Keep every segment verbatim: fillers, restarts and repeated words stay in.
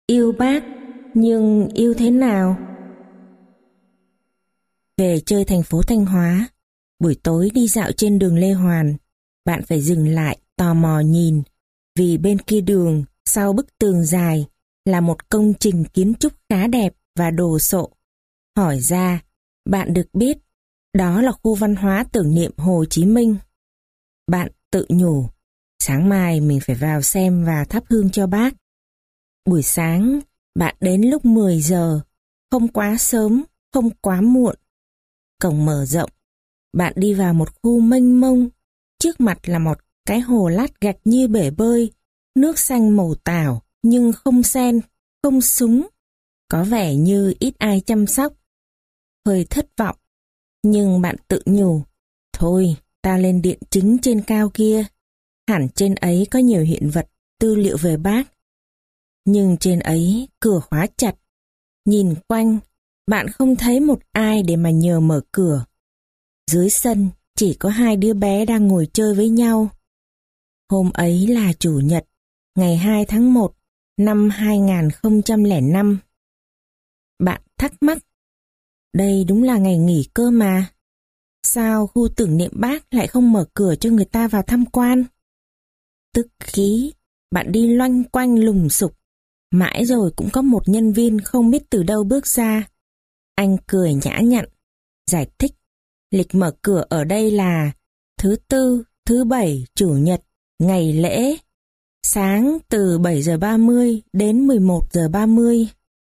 Yêu bác, nhưng yêu thế nào? Về chơi thành phố Thanh Hóa, buổi tối đi dạo trên đường Lê Hoàn, bạn phải dừng lại tò mò nhìn, vì bên kia đường, sau bức tường dài, là một công trình kiến trúc khá đẹp và đồ sộ. Hỏi ra, bạn được biết, đó là khu văn hóa tưởng niệm Hồ Chí Minh. Bạn tự nhủ, sáng mai mình phải vào xem và thắp hương cho bác. Buổi sáng, bạn đến lúc mười giờ, không quá sớm, không quá muộn. Cổng mở rộng, bạn đi vào một khu mênh mông, trước mặt là một cái hồ lát gạch như bể bơi, nước xanh màu tảo nhưng không sen, không súng, có vẻ như ít ai chăm sóc. Hơi thất vọng, nhưng bạn tự nhủ, thôi ta lên điện chính trên cao kia, hẳn trên ấy có nhiều hiện vật, tư liệu về bác. Nhưng trên ấy cửa khóa chặt, nhìn quanh, bạn không thấy một ai để mà nhờ mở cửa. Dưới sân chỉ có hai đứa bé đang ngồi chơi với nhau. Hôm ấy là Chủ nhật, ngày hai tháng một năm hai nghìn không trăm lẻ năm. Bạn thắc mắc, đây đúng là ngày nghỉ cơ mà. Sao khu tưởng niệm bác lại không mở cửa cho người ta vào tham quan? Tức khí, bạn đi loanh quanh lùng sục. Mãi rồi cũng có một nhân viên không biết từ đâu bước ra. Anh cười nhã nhặn, giải thích, lịch mở cửa ở đây là thứ tư, thứ bảy, chủ nhật, ngày lễ. Sáng từ bảy giờ ba mươi đến mười một giờ ba mươi.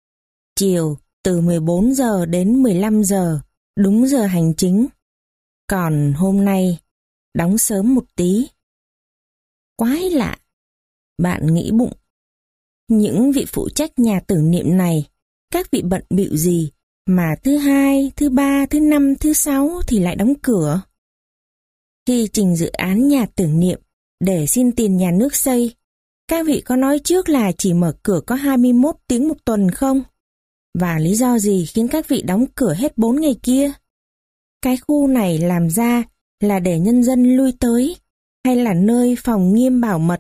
Chiều từ mười bốn giờ đến mười lăm giờ, đúng giờ hành chính. Còn hôm nay, đóng sớm một tí. Quái lạ, bạn nghĩ bụng. Những vị phụ trách nhà tưởng niệm này, các vị bận bịu gì mà thứ hai, thứ ba, thứ năm, thứ sáu thì lại đóng cửa? Khi trình dự án nhà tưởng niệm để xin tiền nhà nước xây, các vị có nói trước là chỉ mở cửa có hai mươi mốt tiếng một tuần không? Và lý do gì khiến các vị đóng cửa hết bốn ngày kia? Cái khu này làm ra là để nhân dân lui tới, hay là nơi phòng nghiêm bảo mật?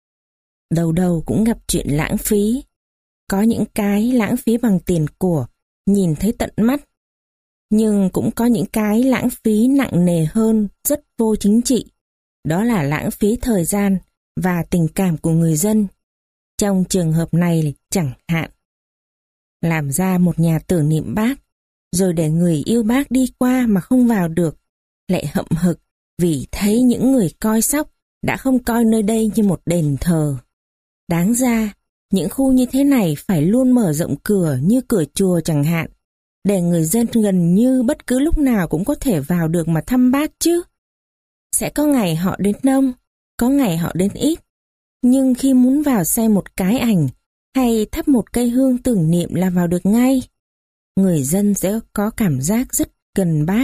Đầu đầu cũng gặp chuyện lãng phí. Có những cái lãng phí bằng tiền của, nhìn thấy tận mắt. Nhưng cũng có những cái lãng phí nặng nề hơn, rất vô chính trị. Đó là lãng phí thời gian và tình cảm của người dân. Trong trường hợp này chẳng hạn. Làm ra một nhà tưởng niệm bác, rồi để người yêu bác đi qua mà không vào được, lại hậm hực vì thấy những người coi sóc đã không coi nơi đây như một đền thờ. Đáng ra, những khu như thế này phải luôn mở rộng cửa như cửa chùa chẳng hạn, để người dân gần như bất cứ lúc nào cũng có thể vào được mà thăm bác chứ. Sẽ có ngày họ đến đông, có ngày họ đến ít, nhưng khi muốn vào xem một cái ảnh hay thắp một cây hương tưởng niệm là vào được ngay. Người dân sẽ có cảm giác rất gần bác.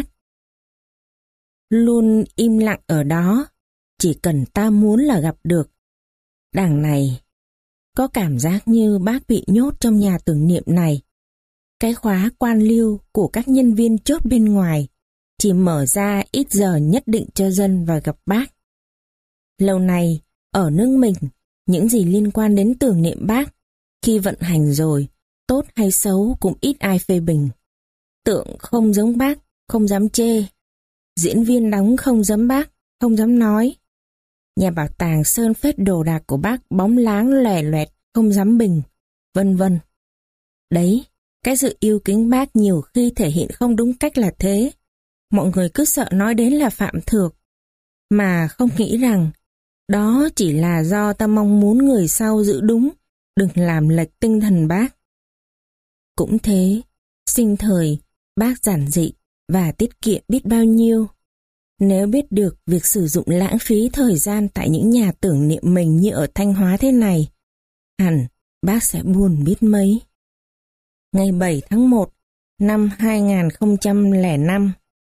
Luôn im lặng ở đó, chỉ cần ta muốn là gặp được. Đằng này, có cảm giác như bác bị nhốt trong nhà tưởng niệm này. Cái khóa quan liêu của các nhân viên chốt bên ngoài chỉ mở ra ít giờ nhất định cho dân vào gặp bác. Lâu nay, ở nước mình, những gì liên quan đến tưởng niệm bác, khi vận hành rồi, tốt hay xấu cũng ít ai phê bình. Tượng không giống bác, không dám chê. Diễn viên đóng không giống bác, không dám nói. Nhà bảo tàng sơn phết đồ đạc của bác bóng láng lòe loẹt, không dám bình, vân vân. Đấy, cái sự yêu kính bác nhiều khi thể hiện không đúng cách là thế. Mọi người cứ sợ nói đến là phạm thược, mà không nghĩ rằng đó chỉ là do ta mong muốn người sau giữ đúng, đừng làm lệch tinh thần bác. Cũng thế, sinh thời, bác giản dị và tiết kiệm biết bao nhiêu. Nếu biết được việc sử dụng lãng phí thời gian tại những nhà tưởng niệm mình như ở Thanh Hóa thế này, hẳn bác sẽ buồn biết mấy. Ngày bảy tháng một năm hai nghìn không trăm lẻ năm.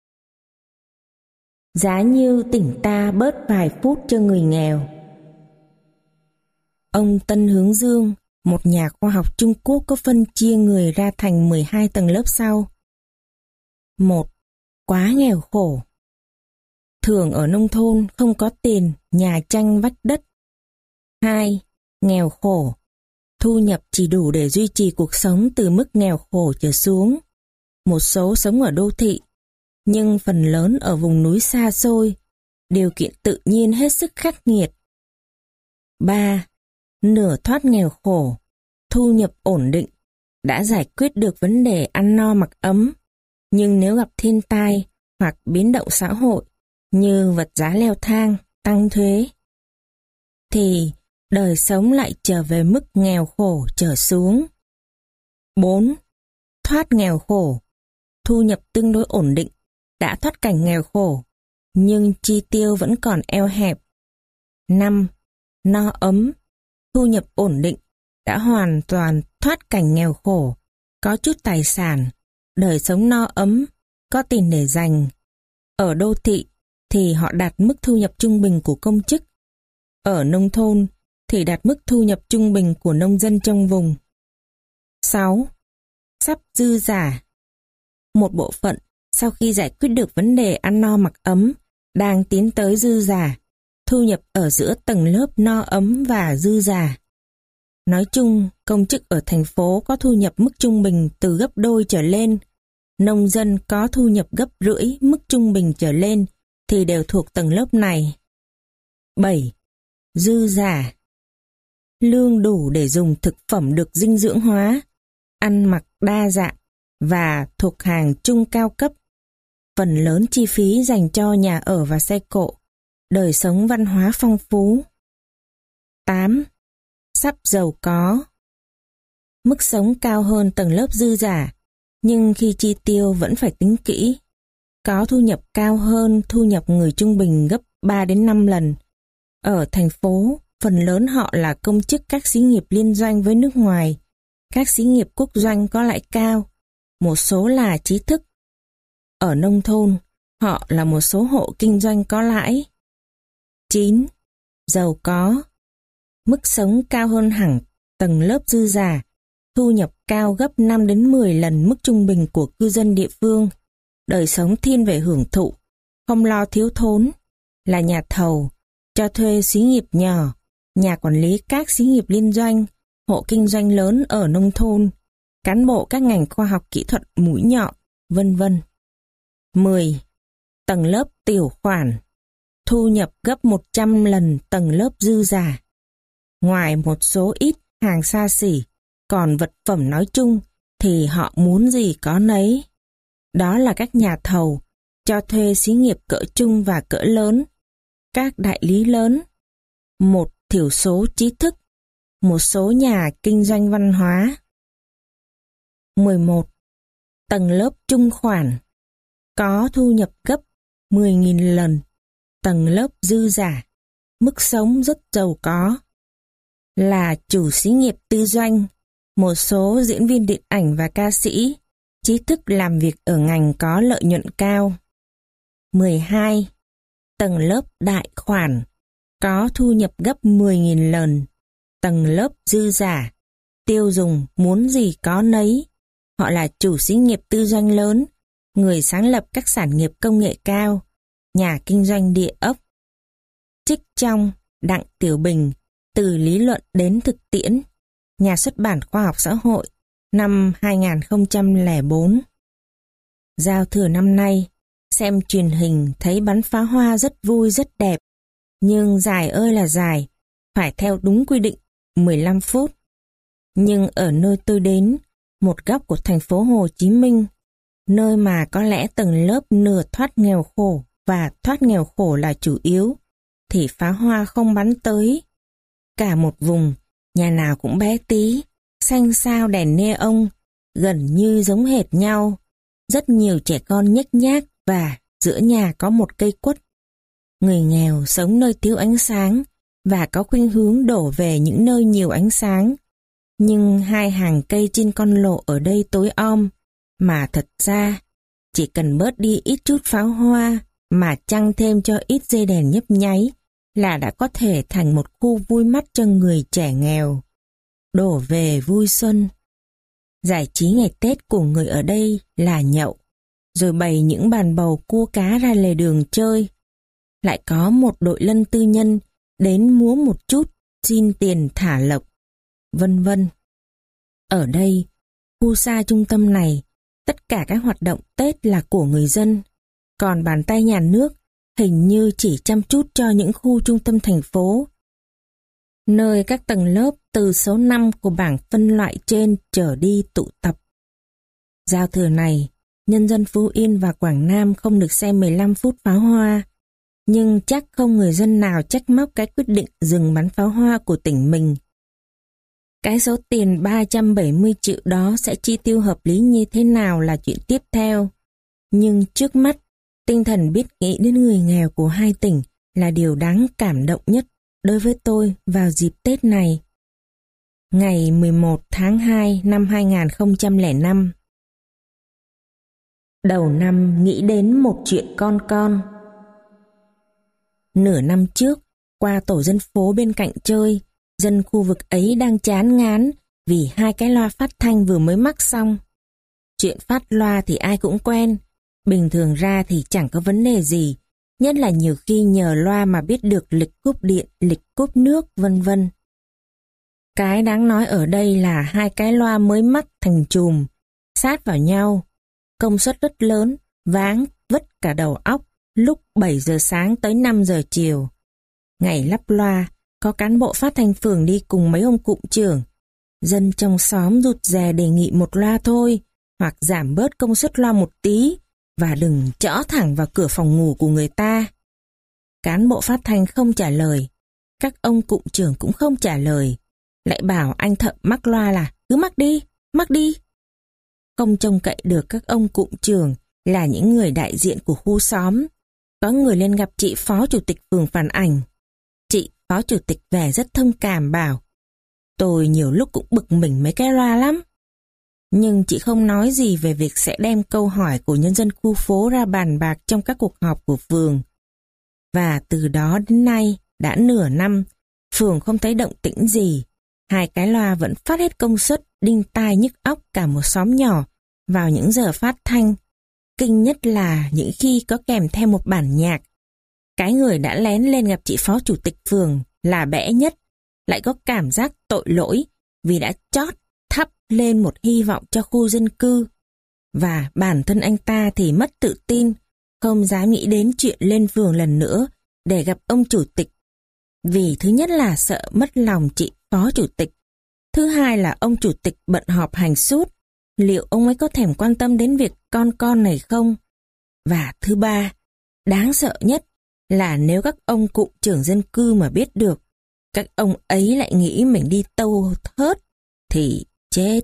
Giá như tỉnh ta bớt vài phút cho người nghèo. Ông Tân Hướng Dương, một nhà khoa học Trung Quốc, có phân chia người ra thành mười hai tầng lớp sau. một. Quá nghèo khổ. Thường ở nông thôn không có tiền, nhà tranh vách đất. hai. Nghèo khổ. thu nhập chỉ đủ để duy trì cuộc sống từ mức nghèo khổ trở xuống. Một số sống ở đô thị, nhưng phần lớn ở vùng núi xa xôi, điều kiện tự nhiên hết sức khắc nghiệt. ba. Nửa thoát nghèo khổ, thu nhập ổn định, đã giải quyết được vấn đề ăn no mặc ấm, nhưng nếu gặp thiên tai hoặc biến động xã hội như vật giá leo thang, tăng thuế, thì đời sống lại trở về mức nghèo khổ trở xuống. bốn. Thoát nghèo khổ, thu nhập tương đối ổn định, đã thoát cảnh nghèo khổ, nhưng chi tiêu vẫn còn eo hẹp. năm. No ấm, thu nhập ổn định, đã hoàn toàn thoát cảnh nghèo khổ, có chút tài sản, đời sống no ấm, có tiền để dành. Ở đô thị thì họ đạt mức thu nhập trung bình của công chức. Ở nông thôn thì đạt mức thu nhập trung bình của nông dân trong vùng. sáu. Sắp dư giả. Một bộ phận sau khi giải quyết được vấn đề ăn no mặc ấm đang tiến tới dư giả, thu nhập ở giữa tầng lớp no ấm và dư giả. Nói chung, công chức ở thành phố có thu nhập mức trung bình từ gấp đôi trở lên, nông dân có thu nhập gấp rưỡi mức trung bình trở lên thì đều thuộc tầng lớp này. bảy. Dư giả. Lương đủ để dùng thực phẩm được dinh dưỡng hóa, ăn mặc đa dạng và thuộc hàng trung cao cấp. Phần lớn chi phí dành cho nhà ở và xe cộ, đời sống văn hóa phong phú. tám. Sắp giàu có. Mức sống cao hơn tầng lớp dư giả, nhưng khi chi tiêu vẫn phải tính kỹ. Có thu nhập cao hơn thu nhập người trung bình gấp ba đến năm lần. Ở thành phố, phần lớn họ là công chức các xí nghiệp liên doanh với nước ngoài. Các xí nghiệp quốc doanh có lãi cao, một số là trí thức. Ở nông thôn, họ là một số hộ kinh doanh có lãi. chín. Giàu có. Mức sống cao hơn hẳn tầng lớp dư giả, thu nhập cao gấp năm đến mười lần mức trung bình của cư dân địa phương, đời sống thiên về hưởng thụ, không lo thiếu thốn, là nhà thầu, cho thuê xí nghiệp nhỏ, nhà quản lý các xí nghiệp liên doanh, hộ kinh doanh lớn ở nông thôn, cán bộ các ngành khoa học kỹ thuật mũi nhọn, vân vân. mười. Tầng lớp tiểu khoản, thu nhập gấp một trăm lần tầng lớp dư giả. Ngoài một số ít hàng xa xỉ, còn vật phẩm nói chung thì họ muốn gì có nấy. Đó là các nhà thầu, cho thuê xí nghiệp cỡ trung và cỡ lớn, các đại lý lớn, một thiểu số trí thức, một số nhà kinh doanh văn hóa. mười một. Tầng lớp trung khoản, có thu nhập gấp mười nghìn lần tầng lớp dư giả, mức sống rất giàu có. Là chủ xí nghiệp tư doanh, một số diễn viên điện ảnh và ca sĩ, trí thức làm việc ở ngành có lợi nhuận cao. mười hai. Tầng lớp đại khoản, có thu nhập gấp mười nghìn lần tầng lớp dư giả, tiêu dùng muốn gì có nấy. Họ là chủ xí nghiệp tư doanh lớn, người sáng lập các sản nghiệp công nghệ cao, nhà kinh doanh địa ốc. Trích trong Đặng Tiểu Bình, Từ lý luận đến thực tiễn, nhà xuất bản Khoa học Xã hội, năm hai nghìn không trăm lẻ bốn. Giao thừa năm nay, xem truyền hình thấy bắn pháo hoa rất vui rất đẹp, nhưng dài ơi là dài, phải theo đúng quy định mười lăm phút. Nhưng ở nơi tôi đến, một góc của thành phố Hồ Chí Minh, nơi mà có lẽ tầng lớp nửa thoát nghèo khổ và thoát nghèo khổ là chủ yếu, thì pháo hoa không bắn tới. Cả một vùng, nhà nào cũng bé tí, xanh xao đèn neon, gần như giống hệt nhau. Rất nhiều trẻ con nhếch nhác và giữa nhà có một cây quất. Người nghèo sống nơi thiếu ánh sáng và có khuynh hướng đổ về những nơi nhiều ánh sáng. Nhưng hai hàng cây trên con lộ ở đây tối om, mà thật ra chỉ cần bớt đi ít chút pháo hoa mà chăng thêm cho ít dây đèn nhấp nháy là đã có thể thành một khu vui mắt cho người trẻ nghèo. Đổ về vui xuân. Giải trí ngày Tết của người ở đây là nhậu, rồi bày những bàn bầu cua cá ra lề đường chơi. Lại có một đội lân tư nhân đến múa một chút, xin tiền thả lộc, vân vân. Ở đây, khu xa trung tâm này, tất cả các hoạt động Tết là của người dân, còn bàn tay nhà nước hình như chỉ chăm chút cho những khu trung tâm thành phố, nơi các tầng lớp từ số năm của bảng phân loại trên trở đi tụ tập. Giao thừa này, nhân dân Phú Yên và Quảng Nam không được xem mười lăm phút pháo hoa, nhưng chắc không người dân nào trách móc cái quyết định dừng bắn pháo hoa của tỉnh mình. Cái số tiền ba trăm bảy mươi triệu đó sẽ chi tiêu hợp lý như thế nào là chuyện tiếp theo. Nhưng trước mắt, tinh thần biết nghĩ đến người nghèo của hai tỉnh là điều đáng cảm động nhất đối với tôi vào dịp Tết này. Ngày mười một tháng hai năm hai nghìn không trăm lẻ năm. Đầu năm nghĩ đến một chuyện con con. Nửa năm trước, qua tổ dân phố bên cạnh chơi, dân khu vực ấy đang chán ngán vì hai cái loa phát thanh vừa mới mắc xong. Chuyện phát loa thì ai cũng quen, bình thường ra thì chẳng có vấn đề gì, nhất là nhiều khi nhờ loa mà biết được lịch cúp điện, lịch cúp nước, vân vân. Cái đáng nói ở đây là hai cái loa mới mắc thành chùm, sát vào nhau, công suất rất lớn, váng vất cả đầu óc lúc bảy giờ sáng tới năm giờ chiều. Ngày lắp loa, có cán bộ phát thanh phường đi cùng mấy ông cụm trưởng. Dân trong xóm rụt rè đề nghị một loa thôi, hoặc giảm bớt công suất loa một tí, và đừng chõ thẳng vào cửa phòng ngủ của người ta. Cán bộ phát thanh không trả lời, các ông cụm trưởng cũng không trả lời, lại bảo anh thợ mắc loa là cứ mắc đi, mắc đi. Không trông cậy được các ông cụm trưởng là những người đại diện của khu xóm. Có người lên gặp chị phó chủ tịch phường phản ảnh. Chị phó chủ tịch vẻ rất thông cảm bảo, tôi nhiều lúc cũng bực mình mấy cái loa lắm. Nhưng chị không nói gì về việc sẽ đem câu hỏi của nhân dân khu phố ra bàn bạc trong các cuộc họp của phường. Và từ đó đến nay, đã nửa năm, phường không thấy động tĩnh gì. Hai cái loa vẫn phát hết công suất, đinh tai nhức óc cả một xóm nhỏ vào những giờ phát thanh. Kinh nhất là những khi có kèm theo một bản nhạc. Cái người đã lén lên gặp chị phó chủ tịch phường là bẽ nhất, lại có cảm giác tội lỗi vì đã chót thắp lên một hy vọng cho khu dân cư. Và bản thân anh ta thì mất tự tin, không dám nghĩ đến chuyện lên phường lần nữa để gặp ông chủ tịch. Vì thứ nhất là sợ mất lòng chị phó chủ tịch, thứ hai là ông chủ tịch bận họp hành suốt, liệu ông ấy có thèm quan tâm đến việc con con này không? Và thứ ba, đáng sợ nhất là nếu các ông cụm trưởng dân cư mà biết được, các ông ấy lại nghĩ mình đi tâu thớt, thì chết.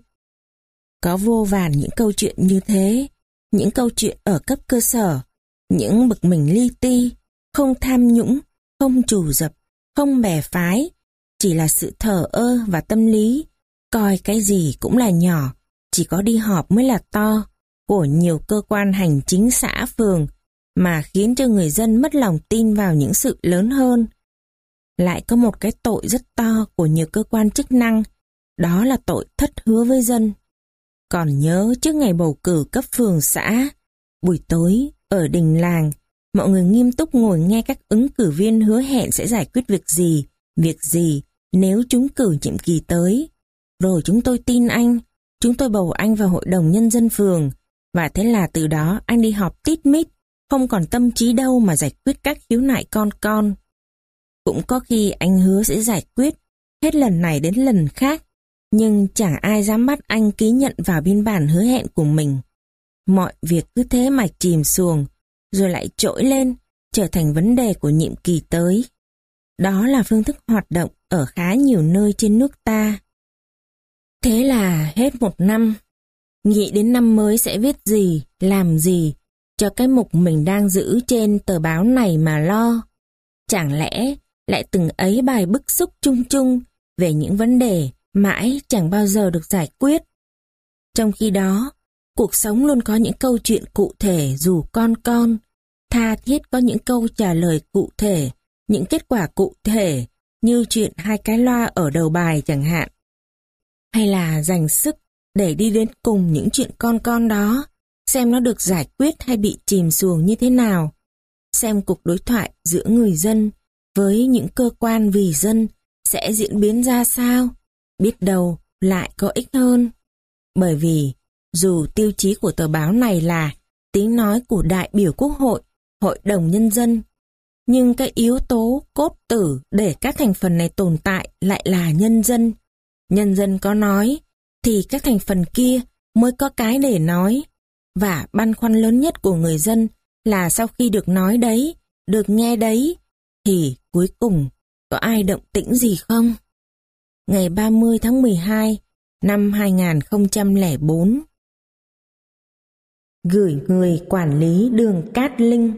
Có vô vàn những câu chuyện như thế, những câu chuyện ở cấp cơ sở, những bực mình li ti, không tham nhũng, không trù dập, không bè phái, chỉ là sự thờ ơ và tâm lý, coi cái gì cũng là nhỏ, chỉ có đi họp mới là to, của nhiều cơ quan hành chính xã phường, mà khiến cho người dân mất lòng tin vào những sự lớn hơn. Lại có một cái tội rất to của nhiều cơ quan chức năng, đó là tội thất hứa với dân. Còn nhớ trước ngày bầu cử cấp phường xã, buổi tối ở đình làng, mọi người nghiêm túc ngồi nghe các ứng cử viên hứa hẹn sẽ giải quyết việc gì, việc gì nếu trúng cử nhiệm kỳ tới. Rồi chúng tôi tin anh, chúng tôi bầu anh vào hội đồng nhân dân phường, và thế là từ đó anh đi họp tít mít, không còn tâm trí đâu mà giải quyết các khiếu nại con con. Cũng có khi anh hứa sẽ giải quyết, hết lần này đến lần khác, nhưng chẳng ai dám bắt anh ký nhận vào biên bản hứa hẹn của mình. Mọi việc cứ thế mà chìm xuồng, rồi lại trỗi lên, trở thành vấn đề của nhiệm kỳ tới. Đó là phương thức hoạt động ở khá nhiều nơi trên nước ta. Thế là hết một năm, nghĩ đến năm mới sẽ viết gì, làm gì, cho cái mục mình đang giữ trên tờ báo này mà lo. Chẳng lẽ lại từng ấy bài bức xúc chung chung về những vấn đề mãi chẳng bao giờ được giải quyết. Trong khi đó, cuộc sống luôn có những câu chuyện cụ thể dù con con, tha thiết có những câu trả lời cụ thể, những kết quả cụ thể như chuyện hai cái loa ở đầu bài chẳng hạn. Hay là dành sức để đi đến cùng những chuyện con con đó, xem nó được giải quyết hay bị chìm xuồng như thế nào, xem cuộc đối thoại giữa người dân với những cơ quan vì dân sẽ diễn biến ra sao, biết đâu lại có ích hơn. Bởi vì dù tiêu chí của tờ báo này là tiếng nói của đại biểu Quốc hội, Hội đồng Nhân dân, nhưng cái yếu tố cốt tử để các thành phần này tồn tại lại là nhân dân. Nhân dân có nói, thì các thành phần kia mới có cái để nói. Và băn khoăn lớn nhất của người dân là sau khi được nói đấy, được nghe đấy, thì cuối cùng có ai động tĩnh gì không? Ngày ba mươi tháng mười hai năm hai nghìn không trăm lẻ bốn. Gửi người quản lý đường Cát Linh.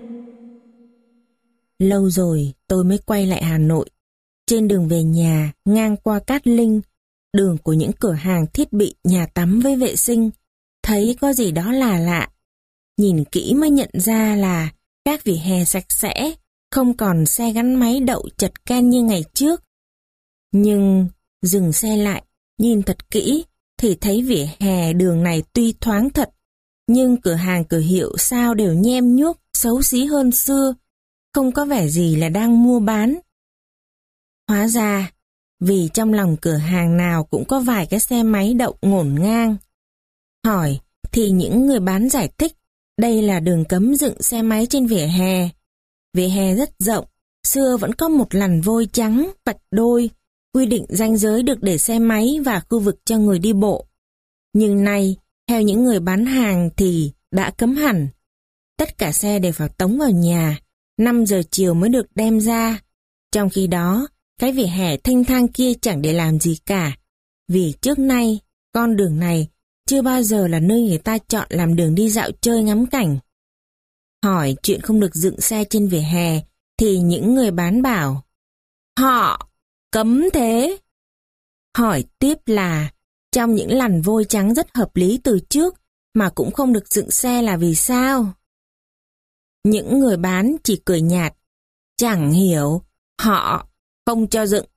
Lâu rồi tôi mới quay lại Hà Nội. Trên đường về nhà, ngang qua Cát Linh, đường của những cửa hàng thiết bị nhà tắm với vệ sinh, thấy có gì đó là lạ. Nhìn kỹ mới nhận ra là các vỉa hè sạch sẽ, không còn xe gắn máy đậu chật ken như ngày trước. Nhưng dừng xe lại, nhìn thật kỹ, thì thấy vỉa hè đường này tuy thoáng thật, nhưng cửa hàng cửa hiệu sao đều nhem nhuốc, xấu xí hơn xưa, không có vẻ gì là đang mua bán. Hóa ra, vì trong lòng cửa hàng nào cũng có vài cái xe máy đậu ngổn ngang. Hỏi thì những người bán giải thích đây là đường cấm dựng xe máy trên vỉa hè. Vỉa hè rất rộng, xưa vẫn có một lằn vôi trắng, vạch đôi, quy định ranh giới được để xe máy và khu vực cho người đi bộ. Nhưng nay, theo những người bán hàng thì đã cấm hẳn. Tất cả xe đều phải tống vào nhà, năm giờ chiều mới được đem ra. Trong khi đó, cái vỉa hè thênh thang kia chẳng để làm gì cả. Vì trước nay, con đường này chưa bao giờ là nơi người ta chọn làm đường đi dạo chơi ngắm cảnh. Hỏi chuyện không được dựng xe trên vỉa hè, thì những người bán bảo, họ cấm thế. Hỏi tiếp là, trong những lằn vôi trắng rất hợp lý từ trước, mà cũng không được dựng xe là vì sao? Những người bán chỉ cười nhạt, chẳng hiểu, họ không cho dựng.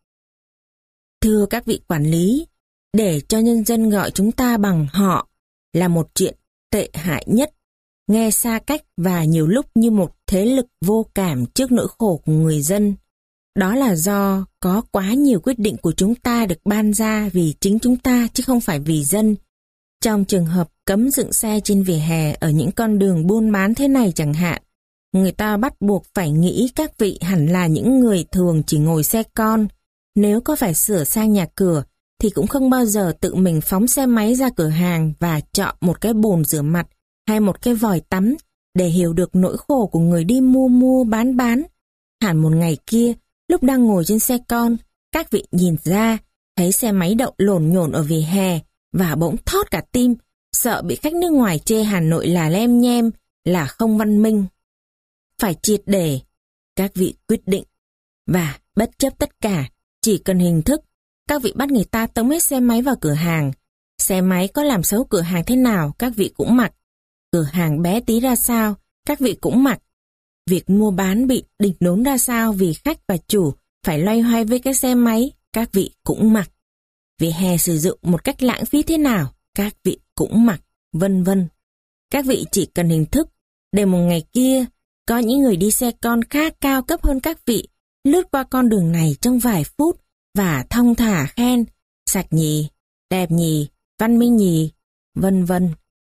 Thưa các vị quản lý, để cho nhân dân gọi chúng ta bằng họ là một chuyện tệ hại nhất, nghe xa cách và nhiều lúc như một thế lực vô cảm trước nỗi khổ của người dân. Đó là do có quá nhiều quyết định của chúng ta được ban ra vì chính chúng ta chứ không phải vì dân. Trong trường hợp cấm dựng xe trên vỉa hè ở những con đường buôn bán thế này chẳng hạn, người ta bắt buộc phải nghĩ các vị hẳn là những người thường chỉ ngồi xe con. Nếu có phải sửa sang nhà cửa, thì cũng không bao giờ tự mình phóng xe máy ra cửa hàng và chọn một cái bồn rửa mặt hay một cái vòi tắm để hiểu được nỗi khổ của người đi mua mua bán bán. Hẳn một ngày kia, lúc đang ngồi trên xe con, các vị nhìn ra, thấy xe máy đậu lổn nhổn ở vỉa hè và bỗng thót cả tim, sợ bị khách nước ngoài chê Hà Nội là lem nhem, là không văn minh. Phải triệt để, các vị quyết định. Và bất chấp tất cả, chỉ cần hình thức, các vị bắt người ta tống hết xe máy vào cửa hàng. Xe máy có làm xấu cửa hàng thế nào, các vị cũng mặc. Cửa hàng bé tí ra sao, các vị cũng mặc. Việc mua bán bị đỉnh đốn ra sao vì khách và chủ phải loay hoay với cái xe máy, các vị cũng mặc. Vỉa hè sử dụng một cách lãng phí thế nào, các vị cũng mặc, vân vân. Các vị chỉ cần hình thức, để một ngày kia, có những người đi xe con khác cao cấp hơn các vị, lướt qua con đường này trong vài phút và thong thả khen, sạch nhì, đẹp nhì, văn minh nhì, vân vân.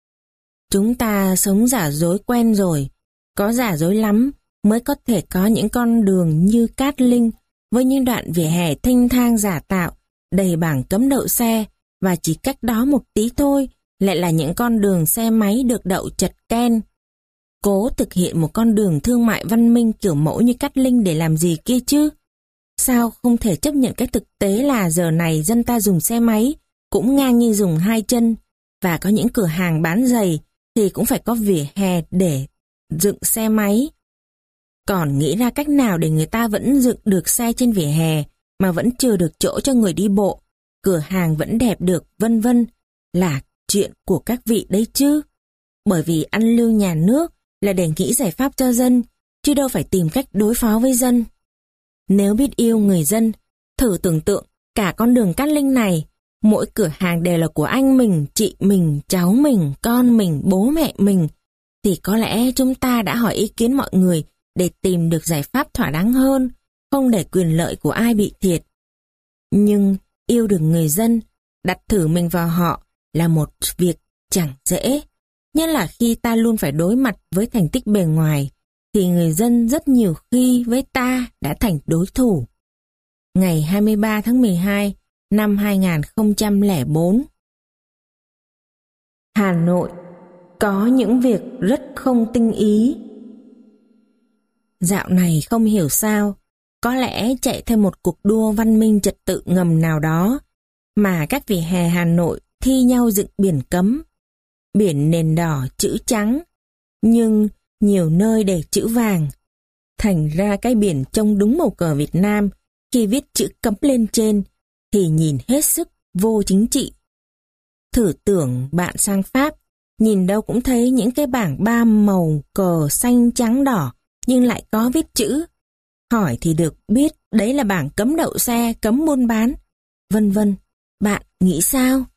Chúng ta sống giả dối quen rồi, có giả dối lắm mới có thể có những con đường như Cát Linh với những đoạn vỉa hè thênh thang giả tạo, đầy bảng cấm đậu xe, và chỉ cách đó một tí thôi lại là những con đường xe máy được đậu chật ken. Cố thực hiện một con đường thương mại văn minh kiểu mẫu như Cát Linh để làm gì kia chứ? Sao không thể chấp nhận cái thực tế là giờ này dân ta dùng xe máy cũng ngang như dùng hai chân, và có những cửa hàng bán giày thì cũng phải có vỉa hè để dựng xe máy. Còn nghĩ ra cách nào để người ta vẫn dựng được xe trên vỉa hè mà vẫn chưa được chỗ cho người đi bộ, cửa hàng vẫn đẹp được, vân vân, là chuyện của các vị đấy chứ. Bởi vì ăn lương nhà nước là để nghĩ giải pháp cho dân, chứ đâu phải tìm cách đối phó với dân. Nếu biết yêu người dân, thử tưởng tượng cả con đường Cát Linh này, mỗi cửa hàng đều là của anh mình, chị mình, cháu mình, con mình, bố mẹ mình, thì có lẽ chúng ta đã hỏi ý kiến mọi người để tìm được giải pháp thỏa đáng hơn, không để quyền lợi của ai bị thiệt. Nhưng yêu được người dân, đặt thử mình vào họ là một việc chẳng dễ. Nhất là khi ta luôn phải đối mặt với thành tích bề ngoài, thì người dân rất nhiều khi với ta đã thành đối thủ. Ngày hai mươi ba tháng mười hai năm hai nghìn không trăm lẻ bốn. Hà Nội có những việc rất không tinh ý. Dạo này không hiểu sao, có lẽ chạy theo một cuộc đua văn minh trật tự ngầm nào đó, mà các vỉa hè Hà Nội thi nhau dựng biển cấm. Biển nền đỏ chữ trắng, nhưng nhiều nơi để chữ vàng. Thành ra cái biển trông đúng màu cờ Việt Nam, khi viết chữ cấm lên trên, thì nhìn hết sức vô chính trị. Thử tưởng bạn sang Pháp, nhìn đâu cũng thấy những cái bảng ba màu cờ xanh trắng đỏ, nhưng lại có viết chữ. Hỏi thì được biết đấy là bảng cấm đậu xe, cấm buôn bán, vân vân. Bạn nghĩ sao?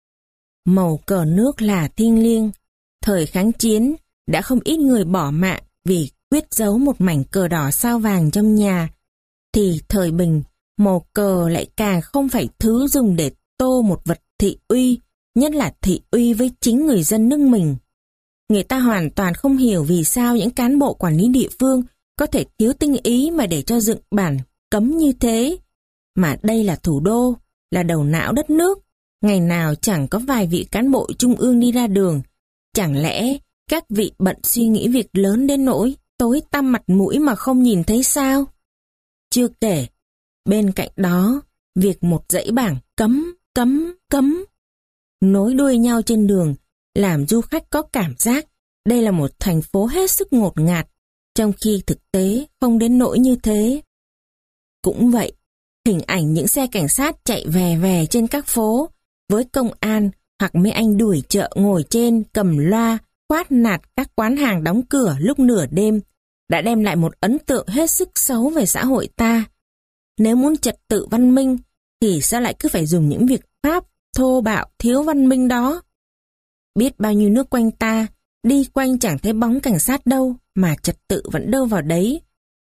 Màu cờ nước là thiêng liêng. Thời kháng chiến đã không ít người bỏ mạng vì quyết giấu một mảnh cờ đỏ sao vàng trong nhà. Thì thời bình, màu cờ lại càng không phải thứ dùng để tô một vật thị uy, nhất là thị uy với chính người dân nước mình. Người ta hoàn toàn không hiểu vì sao những cán bộ quản lý địa phương có thể thiếu tinh ý mà để cho dựng bản cấm như thế. Mà đây là thủ đô, là đầu não đất nước, ngày nào chẳng có vài vị cán bộ trung ương đi ra đường. Chẳng lẽ các vị bận suy nghĩ việc lớn đến nỗi tối tăm mặt mũi mà không nhìn thấy sao? Chưa kể, bên cạnh đó, việc một dãy bảng cấm, cấm, cấm nối đuôi nhau trên đường làm du khách có cảm giác đây là một thành phố hết sức ngột ngạt, trong khi thực tế không đến nỗi như thế. Cũng vậy, hình ảnh những xe cảnh sát chạy vè vè trên các phố với công an hoặc mấy anh đuổi chợ ngồi trên cầm loa quát nạt các quán hàng đóng cửa lúc nửa đêm đã đem lại một ấn tượng hết sức xấu về xã hội ta. Nếu muốn trật tự văn minh thì sao lại cứ phải dùng những việc pháp thô bạo thiếu văn minh đó? Biết bao nhiêu nước quanh ta, đi quanh chẳng thấy bóng cảnh sát đâu mà trật tự vẫn đâu vào đấy.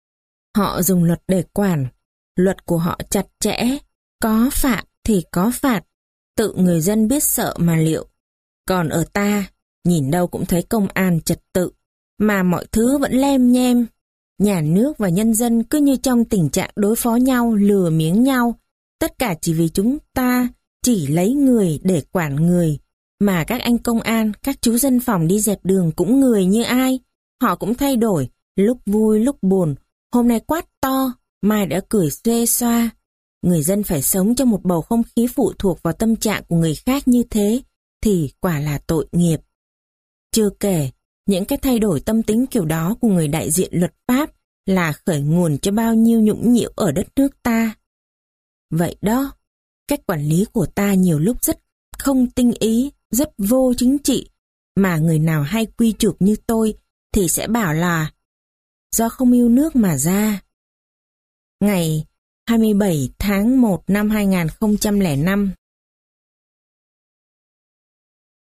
Họ dùng luật để quản, luật của họ chặt chẽ, có phạt thì có phạt, tự người dân biết sợ mà liệu. Còn ở ta, nhìn đâu cũng thấy công an trật tự, mà mọi thứ vẫn lem nhem. Nhà nước và nhân dân cứ như trong tình trạng đối phó nhau, lừa miếng nhau, tất cả chỉ vì chúng ta chỉ lấy người để quản người. Mà các anh công an, các chú dân phòng đi dẹp đường cũng người như ai. Họ cũng thay đổi, lúc vui lúc buồn, hôm nay quát to, mai đã cười xuê xoa. Người dân phải sống trong một bầu không khí phụ thuộc vào tâm trạng của người khác như thế, thì quả là tội nghiệp. Chưa kể, những cái thay đổi tâm tính kiểu đó của người đại diện luật pháp là khởi nguồn cho bao nhiêu nhũng nhiễu ở đất nước ta. Vậy đó, cách quản lý của ta nhiều lúc rất không tinh ý, rất vô chính trị, mà người nào hay quy chụp như tôi thì sẽ bảo là do không yêu nước mà ra. Ngày hai mươi bảy tháng một năm hai nghìn không trăm lẻ năm,